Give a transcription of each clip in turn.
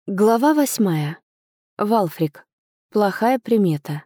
Глава 8. Валфрик. Плохая примета.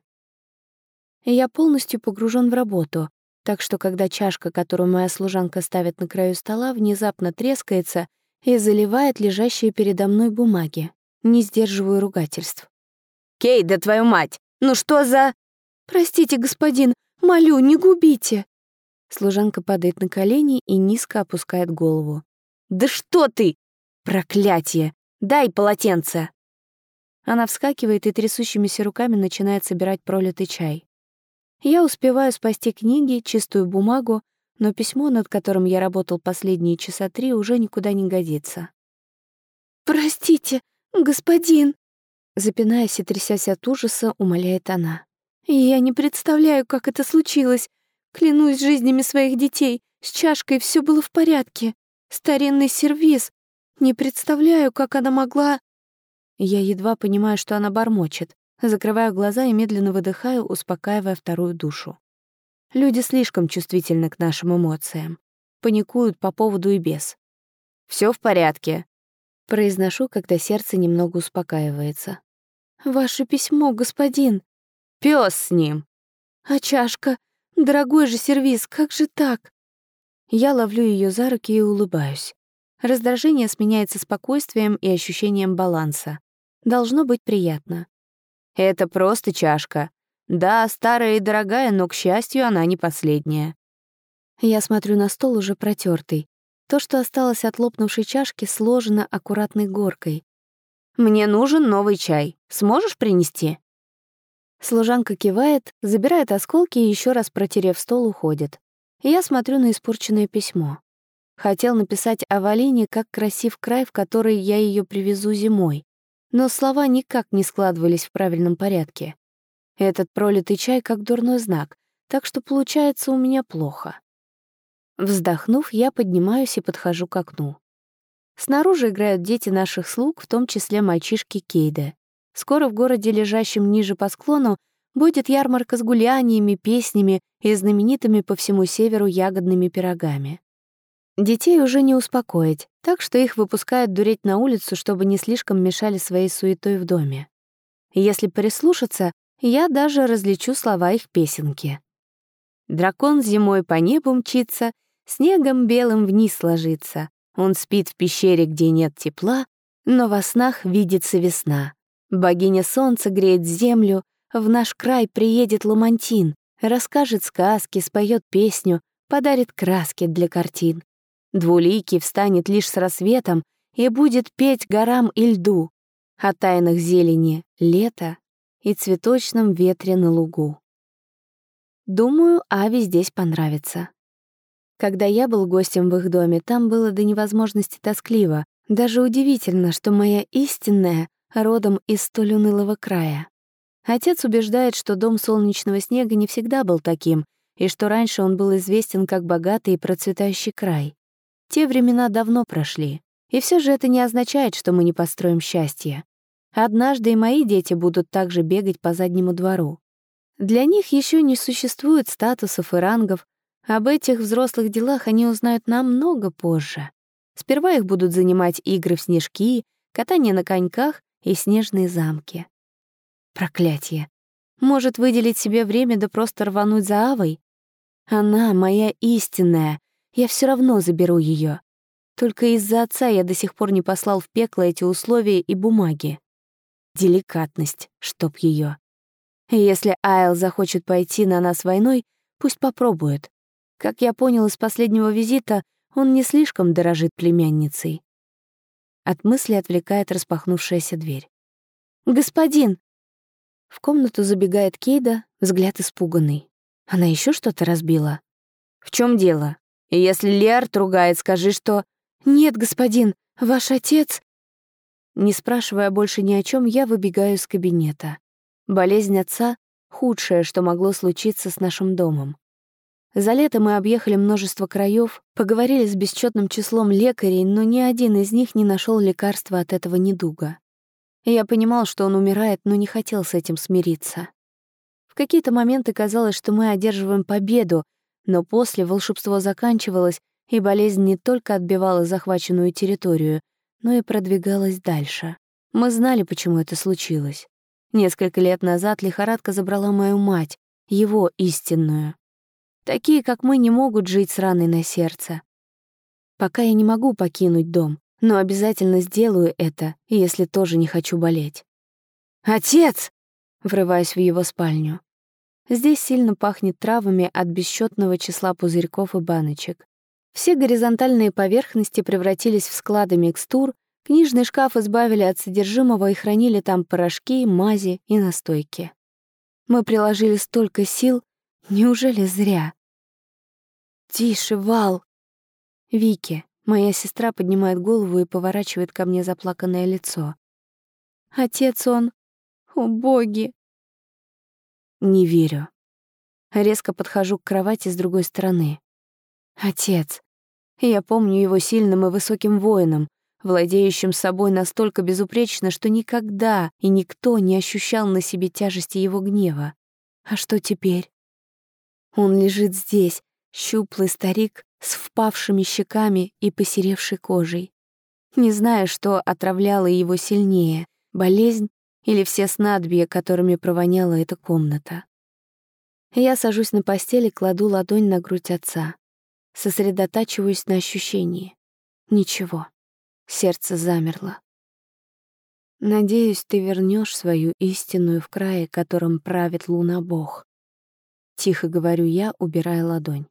Я полностью погружен в работу, так что когда чашка, которую моя служанка ставит на краю стола, внезапно трескается и заливает лежащие передо мной бумаги, не сдерживаю ругательств. «Кей, да твою мать! Ну что за...» «Простите, господин, молю, не губите!» Служанка падает на колени и низко опускает голову. «Да что ты! Проклятие! Дай полотенце!» Она вскакивает и трясущимися руками начинает собирать пролитый чай. Я успеваю спасти книги, чистую бумагу, но письмо, над которым я работал последние часа 3, уже никуда не годится. «Простите, господин!» Запинаясь и трясясь от ужаса, умоляет она. «Я не представляю, как это случилось. Клянусь жизнями своих детей, с чашкой все было в порядке. Старинный сервиз. Не представляю, как она могла...» Я едва понимаю, что она бормочет. Закрываю глаза и медленно выдыхаю, успокаивая вторую душу. Люди слишком чувствительны к нашим эмоциям. Паникуют по поводу и без. «Все в порядке», — произношу, когда сердце немного успокаивается. «Ваше письмо, господин». «Пёс с ним». «А чашка? Дорогой же сервиз, как же так?» Я ловлю ее за руки и улыбаюсь. Раздражение сменяется спокойствием и ощущением баланса. Должно быть приятно. «Это просто чашка. Да, старая и дорогая, но, к счастью, она не последняя». Я смотрю на стол, уже протертый. То, что осталось от лопнувшей чашки, сложено аккуратной горкой. «Мне нужен новый чай. Сможешь принести?» Служанка кивает, забирает осколки и, еще раз протерев стол, уходит. Я смотрю на испорченное письмо. Хотел написать о Валине, как красив край, в который я ее привезу зимой. Но слова никак не складывались в правильном порядке. Этот пролитый чай как дурной знак, так что получается у меня плохо. Вздохнув, я поднимаюсь и подхожу к окну. Снаружи играют дети наших слуг, в том числе мальчишки Кейда. Скоро в городе, лежащем ниже по склону, будет ярмарка с гуляниями, песнями и знаменитыми по всему северу ягодными пирогами. Детей уже не успокоить, так что их выпускают дуреть на улицу, чтобы не слишком мешали своей суетой в доме. Если прислушаться, я даже различу слова их песенки. «Дракон зимой по небу мчится, снегом белым вниз ложится. Он спит в пещере, где нет тепла, но во снах видится весна. Богиня солнца греет землю, в наш край приедет Ламантин, расскажет сказки, споет песню, подарит краски для картин. Двуликий встанет лишь с рассветом и будет петь горам и льду о тайнах зелени лета и цветочном ветре на лугу». Думаю, Ави здесь понравится. Когда я был гостем в их доме, там было до невозможности тоскливо. Даже удивительно, что моя истинная родом из столь унылого края. Отец убеждает, что дом солнечного снега не всегда был таким, и что раньше он был известен как богатый и процветающий край. Те времена давно прошли, и все же это не означает, что мы не построим счастье. Однажды и мои дети будут также бегать по заднему двору. Для них еще не существует статусов и рангов. Об этих взрослых делах они узнают намного позже. Сперва их будут занимать игры в снежки, катание на коньках и снежные замки. Проклятие. Может, выделить себе время да просто рвануть за Авой? Она моя истинная. Я все равно заберу ее. Только из-за отца я до сих пор не послал в пекло эти условия и бумаги. Деликатность, чтоб ее. Если Айл захочет пойти на нас войной, пусть попробует. Как я понял из последнего визита, он не слишком дорожит племянницей. От мысли отвлекает распахнувшаяся дверь. «Господин!» В комнату забегает Кейда, взгляд испуганный. Она еще что-то разбила? «В чем дело? Если Лиард ругает, скажи, что...» «Нет, господин, ваш отец...» Не спрашивая больше ни о чем, я выбегаю из кабинета. Болезнь отца — худшее, что могло случиться с нашим домом. За лето мы объехали множество краев, поговорили с бесчетным числом лекарей, но ни один из них не нашел лекарства от этого недуга. Я понимал, что он умирает, но не хотел с этим смириться. В какие-то моменты казалось, что мы одерживаем победу, но после волшебство заканчивалось, и болезнь не только отбивала захваченную территорию, но и продвигалась дальше. Мы знали, почему это случилось. Несколько лет назад лихорадка забрала мою мать, его истинную. Такие, как мы, не могут жить с раной на сердце. Пока я не могу покинуть дом, но обязательно сделаю это, если тоже не хочу болеть. «Отец!» — врываюсь в его спальню. Здесь сильно пахнет травами от бесчетного числа пузырьков и баночек. Все горизонтальные поверхности превратились в склады микстур, книжный шкаф избавили от содержимого и хранили там порошки, мази и настойки. Мы приложили столько сил, неужели зря? «Тише, Вал!» Вики, моя сестра, поднимает голову и поворачивает ко мне заплаканное лицо. «Отец, он... О, боги!» Не верю. Резко подхожу к кровати с другой стороны. Отец. Я помню его сильным и высоким воином, владеющим собой настолько безупречно, что никогда и никто не ощущал на себе тяжести его гнева. А что теперь? Он лежит здесь, щуплый старик с впавшими щеками и посеревшей кожей. Не знаю, что отравляло его сильнее — болезнь или все снадобья, которыми провоняла эта комната. Я сажусь на постели, кладу ладонь на грудь отца. Сосредотачиваюсь на ощущении. Ничего. Сердце замерло. «Надеюсь, ты вернешь свою истинную в крае, которым правит лунобог», — тихо говорю я, убирая ладонь.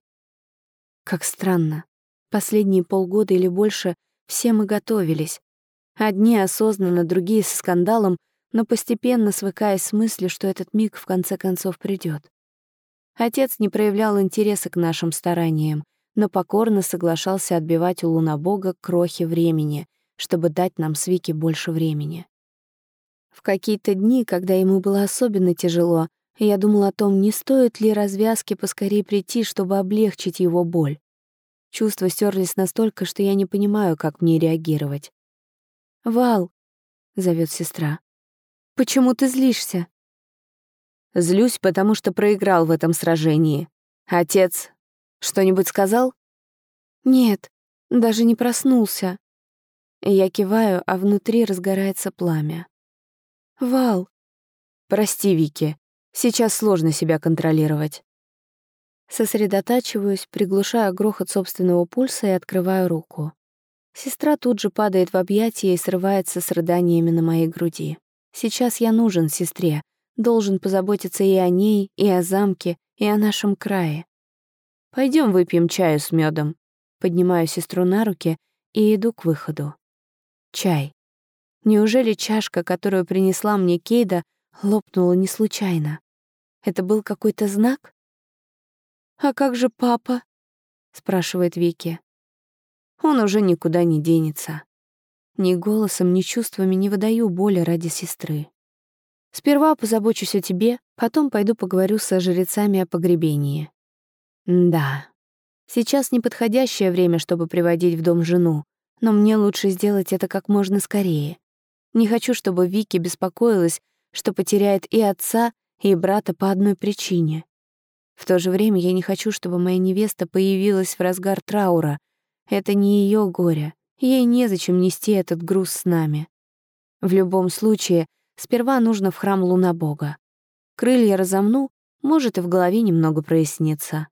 Как странно. Последние полгода или больше все мы готовились. Одни осознанно, другие со скандалом, но постепенно свыкаясь с мыслью, что этот миг в конце концов придёт. Отец не проявлял интереса к нашим стараниям, но покорно соглашался отбивать у лунобога крохи времени, чтобы дать нам с Вики больше времени. В какие-то дни, когда ему было особенно тяжело, я думала о том, не стоит ли развязке поскорее прийти, чтобы облегчить его боль. Чувства стерлись настолько, что я не понимаю, как мне реагировать. «Вал», — зовет сестра, — «почему ты злишься?» «Злюсь, потому что проиграл в этом сражении. Отец что-нибудь сказал?» «Нет, даже не проснулся». Я киваю, а внутри разгорается пламя. «Вал». «Прости, Вики, сейчас сложно себя контролировать». Сосредотачиваюсь, приглушаю грохот собственного пульса и открываю руку. Сестра тут же падает в объятия и срывается с рыданиями на моей груди. Сейчас я нужен сестре, должен позаботиться и о ней, и о замке, и о нашем крае. Пойдем выпьем чаю с медом. Поднимаю сестру на руки и иду к выходу. Чай. Неужели чашка, которую принесла мне Кейда, лопнула не случайно? Это был какой-то знак? «А как же папа?» — спрашивает Вики. Он уже никуда не денется. Ни голосом, ни чувствами не выдаю боли ради сестры. Сперва позабочусь о тебе, потом пойду поговорю со жрецами о погребении. Да, сейчас неподходящее время, чтобы приводить в дом жену, но мне лучше сделать это как можно скорее. Не хочу, чтобы Вики беспокоилась, что потеряет и отца, и брата по одной причине. В то же время я не хочу, чтобы моя невеста появилась в разгар траура. Это не ее горе, ей незачем нести этот груз с нами. В любом случае, сперва нужно в храм лунобога. Крылья разомну, может, и в голове немного прояснится.